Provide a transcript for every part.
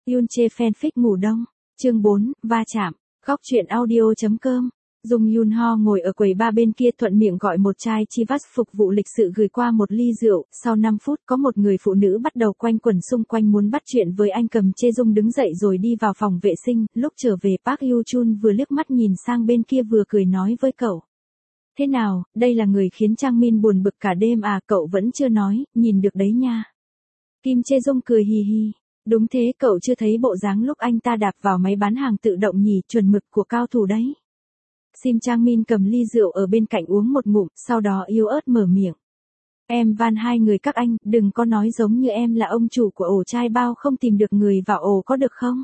Yoon Che fanfic ngủ đông. Chương 4, va chạm. Góc truyện audio.com. Dung Yoon Ho ngồi ở quầy bar bên kia thuận miệng gọi một chai Chivas phục vụ lịch sự gửi qua một ly rượu. Sau 5 phút có một người phụ nữ bắt đầu quanh quẩn xung quanh muốn bắt chuyện với anh. Cầm Che Dung đứng dậy rồi đi vào phòng vệ sinh. Lúc trở về Park Hyo Chun vừa liếc mắt nhìn sang bên kia vừa cười nói với cậu. Thế nào, đây là người khiến Trang Min buồn bực cả đêm à? Cậu vẫn chưa nói, nhìn được đấy nha. Kim Che Dung cười hì hì. Đúng thế, cậu chưa thấy bộ dáng lúc anh ta đạp vào máy bán hàng tự động nhỉ, chuẩn mực của cao thủ đấy. Sim Trang Min cầm ly rượu ở bên cạnh uống một ngụm, sau đó yếu ớt mở miệng. Em van hai người các anh, đừng có nói giống như em là ông chủ của ổ chai bao không tìm được người vào ổ có được không?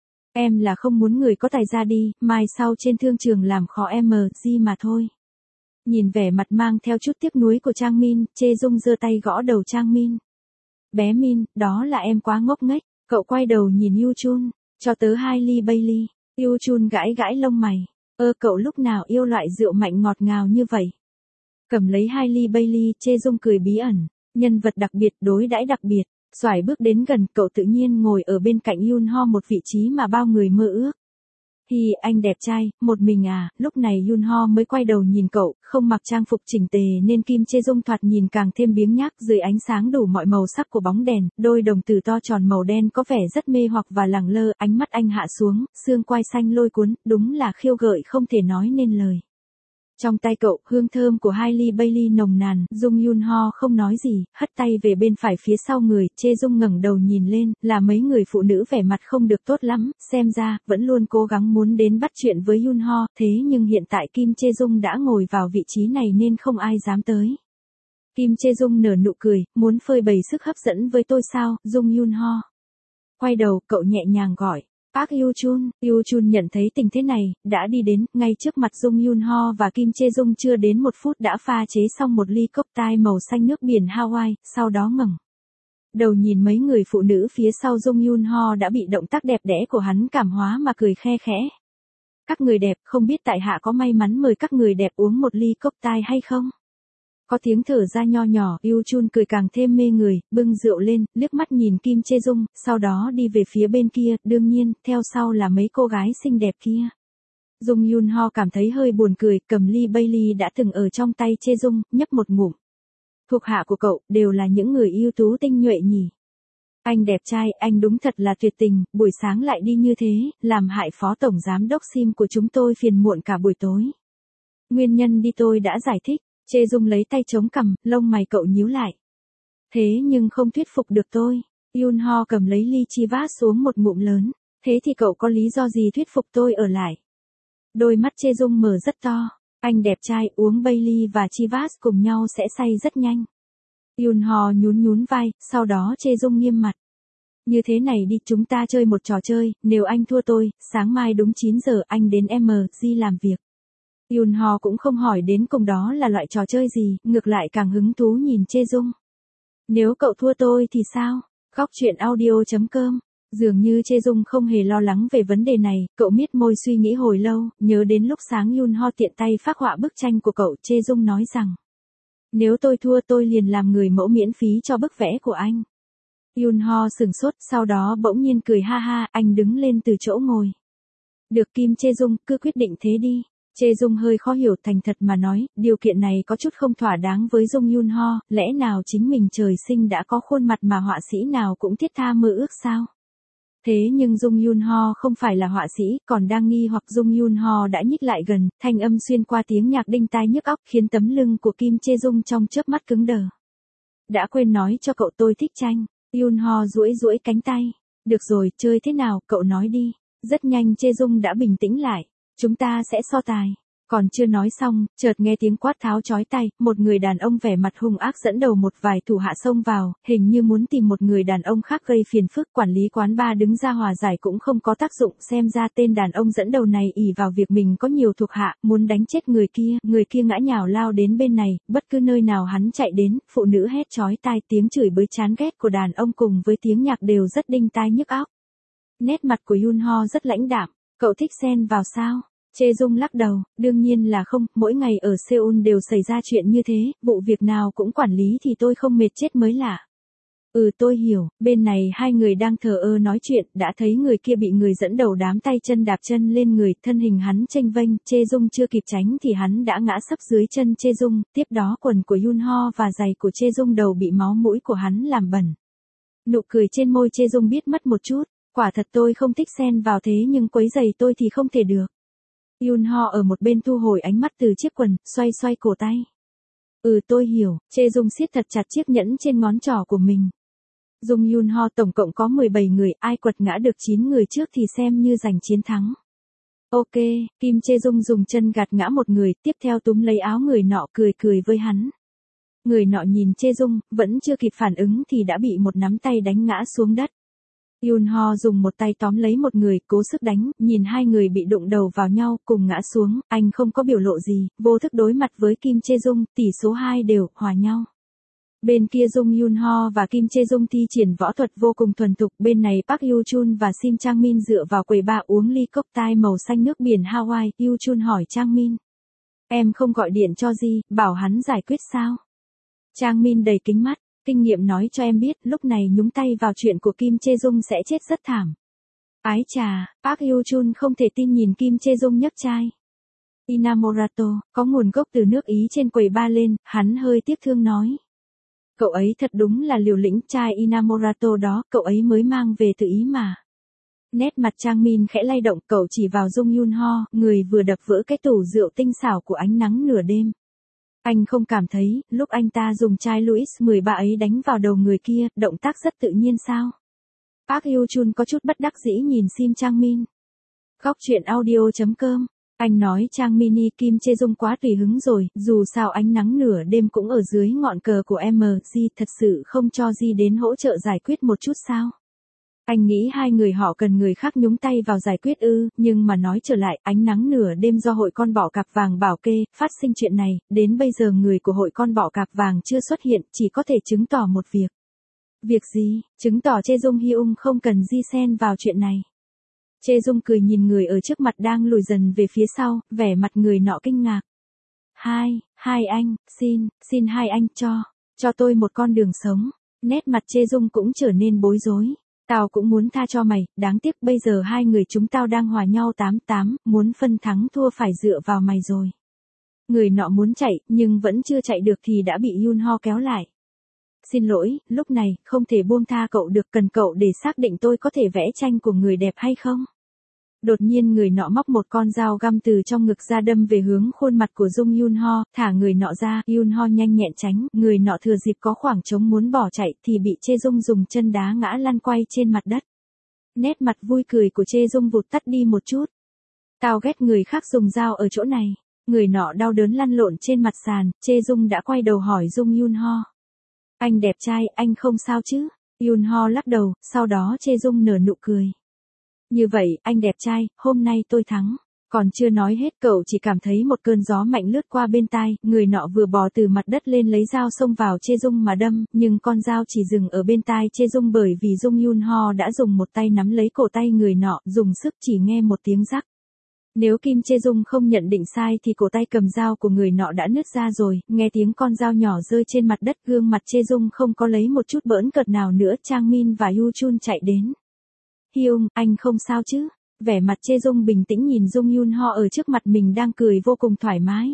Em là không muốn người có tài ra đi, mai sau trên thương trường làm khó em gì mà thôi. Nhìn vẻ mặt mang theo chút tiếc nuối của Trang Min, Che Dung giơ tay gõ đầu Trang Min. Bé Min, đó là em quá ngốc nghếch. Cậu quay đầu nhìn Yu Chun, cho tớ 2 ly Bailey. Yu Chun gãi gãi lông mày. Cậu lúc nào yêu loại rượu mạnh ngọt ngào như vậy? Cầm lấy 2 ly Bailey, Che Dung cười bí ẩn. Nhân vật đặc biệt, đối đãi đặc biệt. Xoải bước đến gần, cậu tự nhiên ngồi ở bên cạnh Yoon Ho, một vị trí mà bao người mơ ước. Hi, anh đẹp trai, một mình à? Lúc này Yoon Ho mới quay đầu nhìn cậu, không mặc trang phục chỉnh tề nên Kim Che Dung thoạt nhìn càng thêm biếng nhác. Dưới ánh sáng đủ mọi màu sắc của bóng đèn, đôi đồng tử to tròn màu đen có vẻ rất mê hoặc và lẳng lơ. Ánh mắt anh hạ xuống, xương quai xanh lôi cuốn, đúng là khiêu gợi không thể nói nên lời. Trong tay cậu, hương thơm của 2 ly Bailey nồng nàn. Dung Yoon Ho không nói gì, hất tay về bên phải phía sau người. Che Dung ngẩng đầu nhìn lên, là mấy người phụ nữ vẻ mặt không được tốt lắm, xem ra vẫn luôn cố gắng muốn đến bắt chuyện với Yoon Ho. Thế nhưng hiện tại Kim Che Dung đã ngồi vào vị trí này nên không ai dám tới. Kim Che Dung nở nụ cười, muốn phơi bày sức hấp dẫn với tôi sao? Dung Yoon Ho quay đầu, cậu nhẹ nhàng gọi. Park Hyo Chun. Hyo Chun nhận thấy tình thế này, đã đi đến, ngay trước mặt Dung Yoon Ho và Kim Che Dung. Chưa đến 1 phút đã pha chế xong một ly cocktail màu xanh nước biển Hawaii, sau đó ngẩng đầu nhìn mấy người phụ nữ phía sau. Dung Yoon Ho đã bị động tác đẹp đẽ của hắn cảm hóa mà cười khe khẽ. Các người đẹp, không biết tại hạ có may mắn mời các người đẹp uống một ly cocktail hay không? Có tiếng thở ra nho nhỏ. Hyo Chun cười càng thêm mê người, bưng rượu lên, liếc mắt nhìn Kim Che Dung, sau đó đi về phía bên kia, đương nhiên, theo sau là mấy cô gái xinh đẹp kia. Dung Yoon Ho cảm thấy hơi buồn cười, cầm ly Bailey đã từng ở trong tay Che Dung, nhấp một ngụm. Thuộc hạ của cậu, đều là những người ưu tú tinh nhuệ nhỉ. Anh đẹp trai, anh đúng thật là tuyệt tình, buổi sáng lại đi như thế, làm hại phó tổng giám đốc Sim của chúng tôi phiền muộn cả buổi tối. Nguyên nhân đi tôi đã giải thích. Che Dung lấy tay chống cằm, lông mày cậu nhíu lại. Thế nhưng không thuyết phục được tôi. Yoon Ho cầm lấy ly Chivas xuống một ngụm lớn. Thế thì cậu có lý do gì thuyết phục tôi ở lại? Đôi mắt Che Dung mở rất to. Anh đẹp trai, uống Bailey và Chivas cùng nhau sẽ say rất nhanh. Yoon Ho nhún nhún vai, sau đó Che Dung nghiêm mặt. Như thế này đi, chúng ta chơi một trò chơi, nếu anh thua tôi, sáng mai đúng 9 giờ anh đến MG làm việc. Yoon Ho cũng không hỏi đến cùng đó là loại trò chơi gì, ngược lại càng hứng thú nhìn Che Dung. Nếu cậu thua tôi thì sao? Góc truyện audio.com. Dường như Che Dung không hề lo lắng về vấn đề này, cậu miết môi suy nghĩ hồi lâu, nhớ đến lúc sáng Yoon Ho tiện tay phác họa bức tranh của cậu. Che Dung nói rằng, nếu tôi thua tôi liền làm người mẫu miễn phí cho bức vẽ của anh. Yoon Ho sửng sốt, sau đó bỗng nhiên cười ha ha, anh đứng lên từ chỗ ngồi. Được Kim Che Dung, cứ quyết định thế đi. Che Dung hơi khó hiểu, thành thật mà nói, điều kiện này có chút không thỏa đáng với Dung Yoon Ho, lẽ nào chính mình trời sinh đã có khuôn mặt mà họa sĩ nào cũng thiết tha mơ ước sao? Thế nhưng Dung Yoon Ho không phải là họa sĩ, còn đang nghi hoặc Dung Yoon Ho đã nhích lại gần, thanh âm xuyên qua tiếng nhạc đinh tai nhức óc khiến tấm lưng của Kim Che Dung trong chớp mắt cứng đờ. Đã quên nói cho cậu tôi thích tranh. Yoon Ho duỗi duỗi cánh tay. Được rồi, chơi thế nào, cậu nói đi. Rất nhanh Che Dung đã bình tĩnh lại. Chúng ta sẽ so tài. Còn chưa nói xong, chợt nghe tiếng quát tháo chói tai, một người đàn ông vẻ mặt hung ác dẫn đầu một vài thủ hạ xông vào, hình như muốn tìm một người đàn ông khác gây phiền phức. Quản lý quán bar đứng ra hòa giải cũng không có tác dụng, xem ra tên đàn ông dẫn đầu này ỷ vào việc mình có nhiều thuộc hạ, muốn đánh chết người kia ngã nhào lao đến bên này, bất cứ nơi nào hắn chạy đến, phụ nữ hét chói tai, tiếng chửi bới chán ghét của đàn ông cùng với tiếng nhạc đều rất đinh tai nhức óc. Nét mặt của Yoon Ho rất lãnh đạm. Cậu thích xen vào sao? Che Dung lắc đầu, đương nhiên là không, mỗi ngày ở Seoul đều xảy ra chuyện như thế, vụ việc nào cũng quản lý thì tôi không mệt chết mới lạ. Tôi hiểu, bên này hai người đang thờ ơ nói chuyện, đã thấy người kia bị người dẫn đầu đám tay chân đạp chân lên người, thân hình hắn chênh vênh, Chê Dung chưa kịp tránh thì hắn đã ngã sấp dưới chân Chê Dung, tiếp đó quần của Yoon Ho và giày của Chê Dung đầu bị máu mũi của hắn làm bẩn. Nụ cười trên môi Chê Dung biết mất một chút, quả thật tôi không thích xen vào thế nhưng quấy giày tôi thì không thể được. Yoon Ho ở một bên thu hồi ánh mắt từ chiếc quần, xoay xoay cổ tay. Tôi hiểu, Chê Dung siết thật chặt chiếc nhẫn trên ngón trỏ của mình. Dung Yoon Ho tổng cộng có 17 người, ai quật ngã được 9 người trước thì xem như giành chiến thắng. Ok, Kim Chê Dung dùng chân gạt ngã một người, tiếp theo túm lấy áo người nọ cười cười với hắn. Người nọ nhìn Chê Dung, vẫn chưa kịp phản ứng thì đã bị một nắm tay đánh ngã xuống đất. Yoon Ho dùng một tay tóm lấy một người, cố sức đánh, nhìn hai người bị đụng đầu vào nhau, cùng ngã xuống, anh không có biểu lộ gì, vô thức đối mặt với Kim Chê Dung, tỷ số 2 đều, hòa nhau. Bên kia Dung Yoon Ho và Kim Chê Dung thi triển võ thuật vô cùng thuần thục, bên này Park Yoo Chun và Sim Chang Min dựa vào quầy bar uống ly cocktail màu xanh nước biển Hawaii, Yoo Chun hỏi Chang Min. Em không gọi điện cho Ji, bảo hắn giải quyết sao? Chang Min đầy kính mắt, kinh nghiệm nói cho em biết, lúc này nhúng tay vào chuyện của Kim Chê Dung sẽ chết rất thảm. Ái chà, Park Yoo Chun không thể tin nhìn Kim Chê Dung nhấc chai Inamorato, có nguồn gốc từ nước Ý trên quầy bar lên, hắn hơi tiếc thương nói. Cậu ấy thật đúng là liều lĩnh, chai Inamorato đó, cậu ấy mới mang về từ Ý mà. Nét mặt Chang Min khẽ lay động, cậu chỉ vào Dung Yoon Ho, người vừa đập vỡ cái tủ rượu tinh xảo của ánh nắng nửa đêm. Anh không cảm thấy, lúc anh ta dùng chai Louis 13 ấy đánh vào đầu người kia, động tác rất tự nhiên sao? Park Yoo Chun có chút bất đắc dĩ nhìn Sim Chang Min. Góc truyện audio.com. Anh nói Chang Mini Kim Chê Dung quá tùy hứng rồi, dù sao ánh nắng nửa đêm cũng ở dưới ngọn cờ của MG, thật sự không cho Ji đến hỗ trợ giải quyết một chút sao? Anh nghĩ hai người họ cần người khác nhúng tay vào giải quyết nhưng mà nói trở lại, ánh nắng nửa đêm do hội con bọ cạp vàng bảo kê, phát sinh chuyện này, đến bây giờ người của hội con bọ cạp vàng chưa xuất hiện, chỉ có thể chứng tỏ một việc. Việc gì? Chứng tỏ Chê Dung Hyung không cần Ji xen vào chuyện này. Chê Dung cười nhìn người ở trước mặt đang lùi dần về phía sau, vẻ mặt người nọ kinh ngạc. Hai anh, xin hai anh cho tôi một con đường sống. Nét mặt Chê Dung cũng trở nên bối rối. Tao cũng muốn tha cho mày, đáng tiếc bây giờ hai người chúng tao đang hòa nhau 8-8, muốn phân thắng thua phải dựa vào mày rồi. Người nọ muốn chạy, nhưng vẫn chưa chạy được thì đã bị Yoon Ho kéo lại. Xin lỗi, lúc này, không thể buông tha cậu được, cần cậu để xác định tôi có thể vẽ tranh của người đẹp hay không? Đột nhiên người nọ móc một con dao găm từ trong ngực ra đâm về hướng khuôn mặt của Dung Yoon Ho, thả người nọ ra, Yoon Ho nhanh nhẹn tránh, người nọ thừa dịp có khoảng trống muốn bỏ chạy thì bị Chê Dung dùng chân đá ngã lăn quay trên mặt đất. Nét mặt vui cười của Chê Dung vụt tắt đi một chút. Tao ghét người khác dùng dao ở chỗ này. Người nọ đau đớn lăn lộn trên mặt sàn, Chê Dung đã quay đầu hỏi Dung Yoon Ho. Anh đẹp trai, anh không sao chứ? Yoon Ho lắc đầu, sau đó Chê Dung nở nụ cười. Như vậy, anh đẹp trai, hôm nay tôi thắng. Còn chưa nói hết cậu chỉ cảm thấy một cơn gió mạnh lướt qua bên tai, người nọ vừa bò từ mặt đất lên lấy dao xông vào Chê Dung mà đâm, nhưng con dao chỉ dừng ở bên tai Chê Dung bởi vì Dung Yoon Ho đã dùng một tay nắm lấy cổ tay người nọ, dùng sức chỉ nghe một tiếng rắc. Nếu Kim Chê Dung không nhận định sai thì cổ tay cầm dao của người nọ đã nứt ra rồi, nghe tiếng con dao nhỏ rơi trên mặt đất, gương mặt Chê Dung không có lấy một chút bỡn cợt nào nữa, Chang Min và Yoo Chun chạy đến. Hyung, anh không sao chứ? Vẻ mặt Chê Dung bình tĩnh nhìn Dung Yoon Ho ở trước mặt mình đang cười vô cùng thoải mái.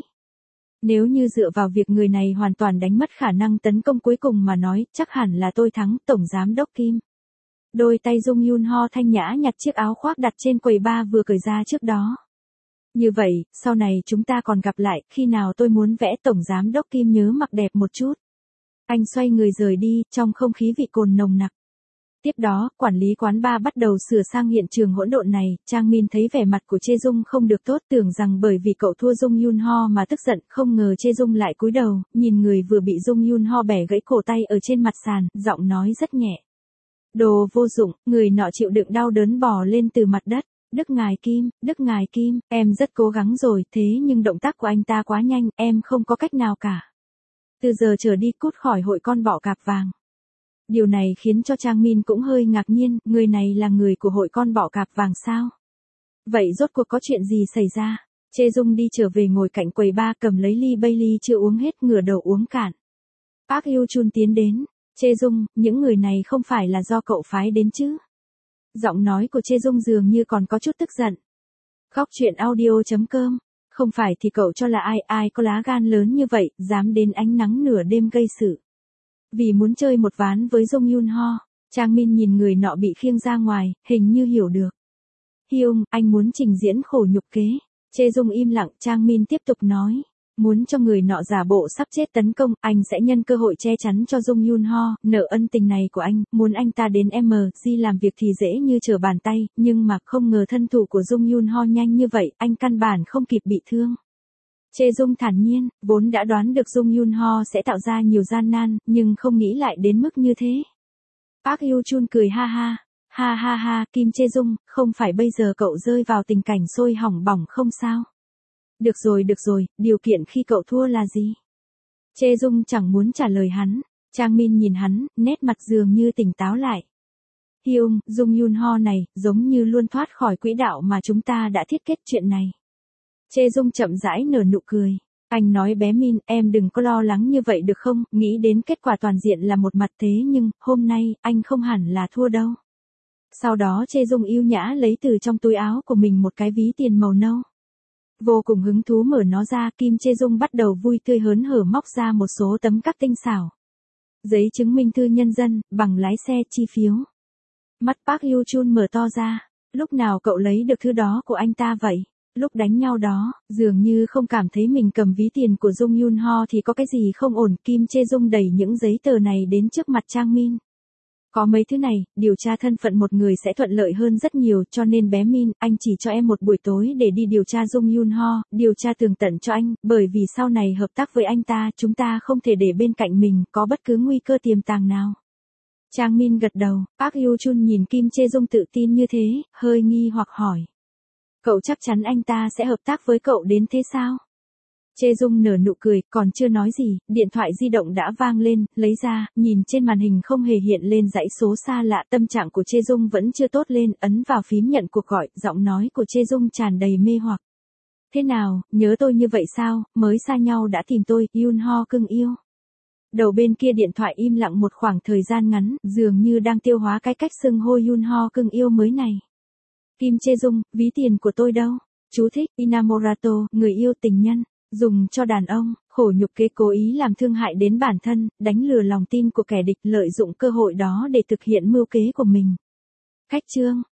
Nếu như dựa vào việc người này hoàn toàn đánh mất khả năng tấn công cuối cùng mà nói, chắc hẳn là tôi thắng, Tổng Giám Đốc Kim. Đôi tay Dung Yoon Ho thanh nhã nhặt chiếc áo khoác đặt trên quầy bar vừa cởi ra trước đó. Như vậy, sau này chúng ta còn gặp lại, khi nào tôi muốn vẽ Tổng Giám Đốc Kim nhớ mặc đẹp một chút. Anh xoay người rời đi, trong không khí vị cồn nồng nặc. Tiếp đó, quản lý quán bar bắt đầu sửa sang hiện trường hỗn độn này, Chang Min thấy vẻ mặt của Chê Dung không được tốt, tưởng rằng bởi vì cậu thua Dung Yoon Ho mà tức giận, không ngờ Chê Dung lại cúi đầu, nhìn người vừa bị Dung Yoon Ho bẻ gãy cổ tay ở trên mặt sàn, giọng nói rất nhẹ. Đồ vô dụng, người nọ chịu đựng đau đớn bò lên từ mặt đất. Đức Ngài Kim, em rất cố gắng rồi, thế nhưng động tác của anh ta quá nhanh, em không có cách nào cả. Từ giờ trở đi cút khỏi hội con bọ cạp vàng. Điều này khiến cho Chang Min cũng hơi ngạc nhiên, người này là người của hội con bọ cạp vàng sao? Vậy rốt cuộc có chuyện gì xảy ra? Chê Dung đi trở về ngồi cạnh quầy bar cầm lấy ly Bailey chưa uống hết, ngửa đầu uống cạn. Park Yoo Chun tiến đến. Chê Dung, những người này không phải là do cậu phái đến chứ? Giọng nói của Chê Dung dường như còn có chút tức giận. Góc chuyện audio.com, không phải thì cậu cho là ai có lá gan lớn như vậy, dám đến ánh nắng nửa đêm gây sự. Vì muốn chơi một ván với Jong Yun Ho, Trang Min nhìn người nọ bị khiêng ra ngoài, hình như hiểu được. Hyung, anh muốn trình diễn khổ nhục kế. Chê Dung im lặng, Trang Min tiếp tục nói. Muốn cho người nọ giả bộ sắp chết tấn công, anh sẽ nhân cơ hội che chắn cho Jong Yun Ho, nợ ân tình này của anh, muốn anh ta đến MG làm việc thì dễ như trở bàn tay, nhưng mà không ngờ thân thủ của Jong Yun Ho nhanh như vậy, anh căn bản không kịp bị thương. Chê Dung thản nhiên, vốn đã đoán được Jong Yun Ho sẽ tạo ra nhiều gian nan, nhưng không nghĩ lại đến mức như thế. Park Hyo Chun cười ha ha. Ha ha ha, Kim Chê Dung, không phải bây giờ cậu rơi vào tình cảnh sôi hỏng bỏng không sao? Được rồi, điều kiện khi cậu thua là gì? Chê Dung chẳng muốn trả lời hắn. Trang Min nhìn hắn, nét mặt dường như tỉnh táo lại. Hyung, Jong Yun Ho này, giống như luôn thoát khỏi quỹ đạo mà chúng ta đã thiết kết chuyện này. Chê Dung chậm rãi nở nụ cười. Anh nói bé Min, em đừng có lo lắng như vậy được không, nghĩ đến kết quả toàn diện là một mặt thế nhưng, hôm nay, anh không hẳn là thua đâu. Sau đó Chê Dung yêu nhã lấy từ trong túi áo của mình một cái ví tiền màu nâu. Vô cùng hứng thú mở nó ra, Kim Chê Dung bắt đầu vui tươi hớn hở móc ra một số tấm các tinh xảo. Giấy chứng minh thư nhân dân, bằng lái xe, chi phiếu. Mắt Park Hyo Chun mở to ra. Lúc nào cậu lấy được thứ đó của anh ta vậy? Lúc đánh nhau đó, dường như không cảm thấy mình cầm ví tiền của Jong Yun Ho thì có cái gì không ổn. Kim Chê Dung đẩy những giấy tờ này đến trước mặt Trang Min. Có mấy thứ này, điều tra thân phận một người sẽ thuận lợi hơn rất nhiều, cho nên bé Min, anh chỉ cho em một buổi tối để đi điều tra Jong Yun Ho, điều tra tường tận cho anh, bởi vì sau này hợp tác với anh ta, chúng ta không thể để bên cạnh mình có bất cứ nguy cơ tiềm tàng nào. Trang Min gật đầu, Park Hyo Chun nhìn Kim Chê Dung tự tin như thế, hơi nghi hoặc hỏi. Cậu chắc chắn anh ta sẽ hợp tác với cậu đến thế sao? Chê Dung nở nụ cười, còn chưa nói gì, điện thoại di động đã vang lên, lấy ra, nhìn trên màn hình không hề hiện lên dãy số xa lạ, tâm trạng của Chê Dung vẫn chưa tốt lên, ấn vào phím nhận cuộc gọi, giọng nói của Chê Dung tràn đầy mê hoặc. Thế nào, nhớ tôi như vậy sao, mới xa nhau đã tìm tôi, Yun Ho cưng yêu. Đầu bên kia điện thoại im lặng một khoảng thời gian ngắn, dường như đang tiêu hóa cái cách xưng hô Yun Ho cưng yêu mới này. Kim Chê Dung, ví tiền của tôi đâu? Chú thích, Inamorato, người yêu tình nhân. Dùng cho đàn ông, khổ nhục kế cố ý làm thương hại đến bản thân, đánh lừa lòng tin của kẻ địch, lợi dụng cơ hội đó để thực hiện mưu kế của mình. Cách chương